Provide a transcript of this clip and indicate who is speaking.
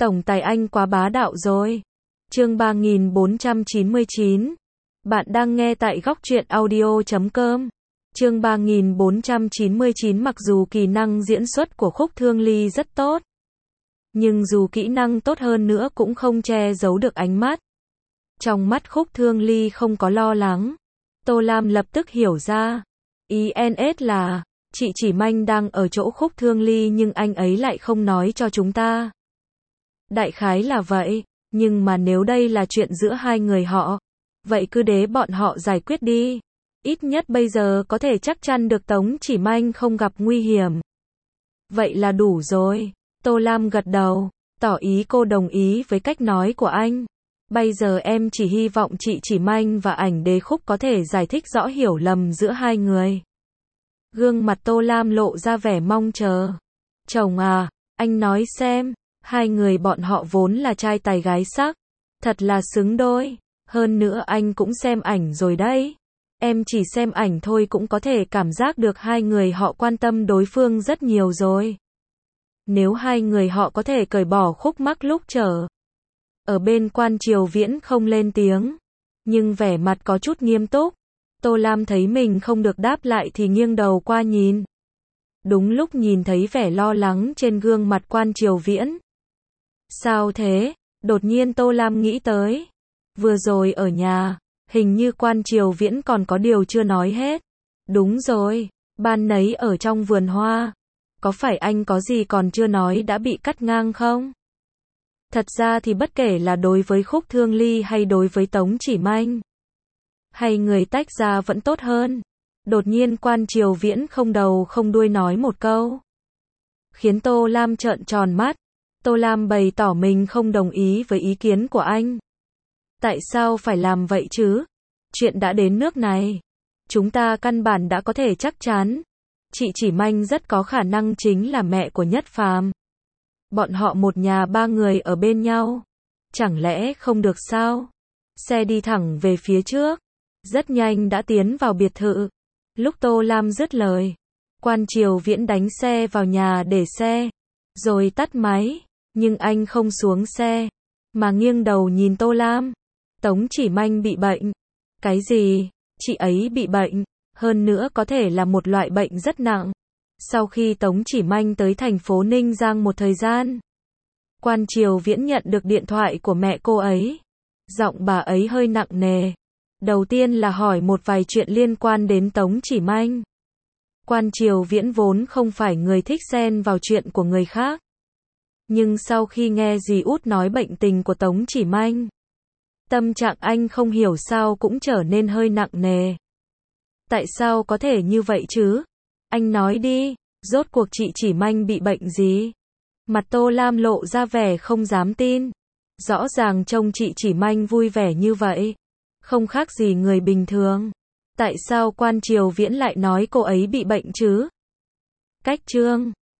Speaker 1: Tổng tài anh quá bá đạo rồi. Chương 3499. Bạn đang nghe tại góc truyện audio.com. Chương 3499. Mặc dù kỹ năng diễn xuất của Khúc Thương Ly rất tốt, nhưng dù kỹ năng tốt hơn nữa cũng không che giấu được ánh mắt. Trong mắt Khúc Thương Ly không có lo lắng. Tô Lam lập tức hiểu ra. INS là, chị chỉ Manh đang ở chỗ Khúc Thương Ly nhưng anh ấy lại không nói cho chúng ta. Đại khái là vậy, nhưng mà nếu đây là chuyện giữa hai người họ, vậy cứ để bọn họ giải quyết đi. Ít nhất bây giờ có thể chắc chắn được Tống Chỉ Manh không gặp nguy hiểm. Vậy là đủ rồi. Tô Lam gật đầu, tỏ ý cô đồng ý với cách nói của anh. Bây giờ em chỉ hy vọng chị Chỉ Manh và ảnh đế Khúc có thể giải thích rõ hiểu lầm giữa hai người. Gương mặt Tô Lam lộ ra vẻ mong chờ. Chồng à, anh nói xem, hai người bọn họ vốn là trai tài gái sắc, thật là xứng đôi. Hơn nữa anh cũng xem ảnh rồi đấy. Em chỉ xem ảnh thôi cũng có thể cảm giác được hai người họ quan tâm đối phương rất nhiều rồi. Nếu hai người họ có thể cởi bỏ khúc mắc lúc chờ. Ở bên Quan Triều Viễn không lên tiếng, nhưng vẻ mặt có chút nghiêm túc. Tô Lam thấy mình không được đáp lại thì nghiêng đầu qua nhìn. Đúng lúc nhìn thấy vẻ lo lắng trên gương mặt Quan Triều Viễn. Sao thế? Đột nhiên Tô Lam nghĩ tới. Vừa rồi ở nhà, hình như Quan Triều Viễn còn có điều chưa nói hết. Đúng rồi, ban nấy ở trong vườn hoa. Có phải anh có gì còn chưa nói đã bị cắt ngang không? Thật ra thì bất kể là đối với Khúc Thương Ly hay đối với Tống Chỉ Manh, hay người tách ra vẫn tốt hơn. Đột nhiên Quan Triều Viễn không đầu không đuôi nói một câu, khiến Tô Lam trợn tròn mắt. Tô Lam bày tỏ mình không đồng ý với ý kiến của anh. Tại sao phải làm vậy chứ? Chuyện đã đến nước này, chúng ta căn bản đã có thể chắc chắn. Chị Chỉ Manh rất có khả năng chính là mẹ của Nhất Phàm. Bọn họ một nhà ba người ở bên nhau. Chẳng lẽ không được sao? Xe đi thẳng về phía trước, rất nhanh đã tiến vào biệt thự. Lúc Tô Lam dứt lời, Quan Triều Viễn đánh xe vào nhà để xe, rồi tắt máy. Nhưng anh không xuống xe, mà nghiêng đầu nhìn Tô Lam. Tống Chỉ Manh bị bệnh. Cái gì? Chị ấy bị bệnh, hơn nữa có thể là một loại bệnh rất nặng. Sau khi Tống Chỉ Manh tới thành phố Ninh Giang một thời gian, Quan Triều Viễn nhận được điện thoại của mẹ cô ấy. Giọng bà ấy hơi nặng nề. Đầu tiên là hỏi một vài chuyện liên quan đến Tống Chỉ Manh. Quan Triều Viễn vốn không phải người thích xen vào chuyện của người khác. Nhưng sau khi nghe dì út nói bệnh tình của Tống Chỉ Manh, tâm trạng anh không hiểu sao cũng trở nên hơi nặng nề. Tại sao có thể như vậy chứ? Anh nói đi, rốt cuộc chị Chỉ Manh bị bệnh gì? Mặt Tô Lam lộ ra vẻ không dám tin. Rõ ràng trông chị Chỉ Manh vui vẻ như vậy, không khác gì người bình thường. Tại sao Quan Triều Viễn lại nói cô ấy bị bệnh chứ? Cách chương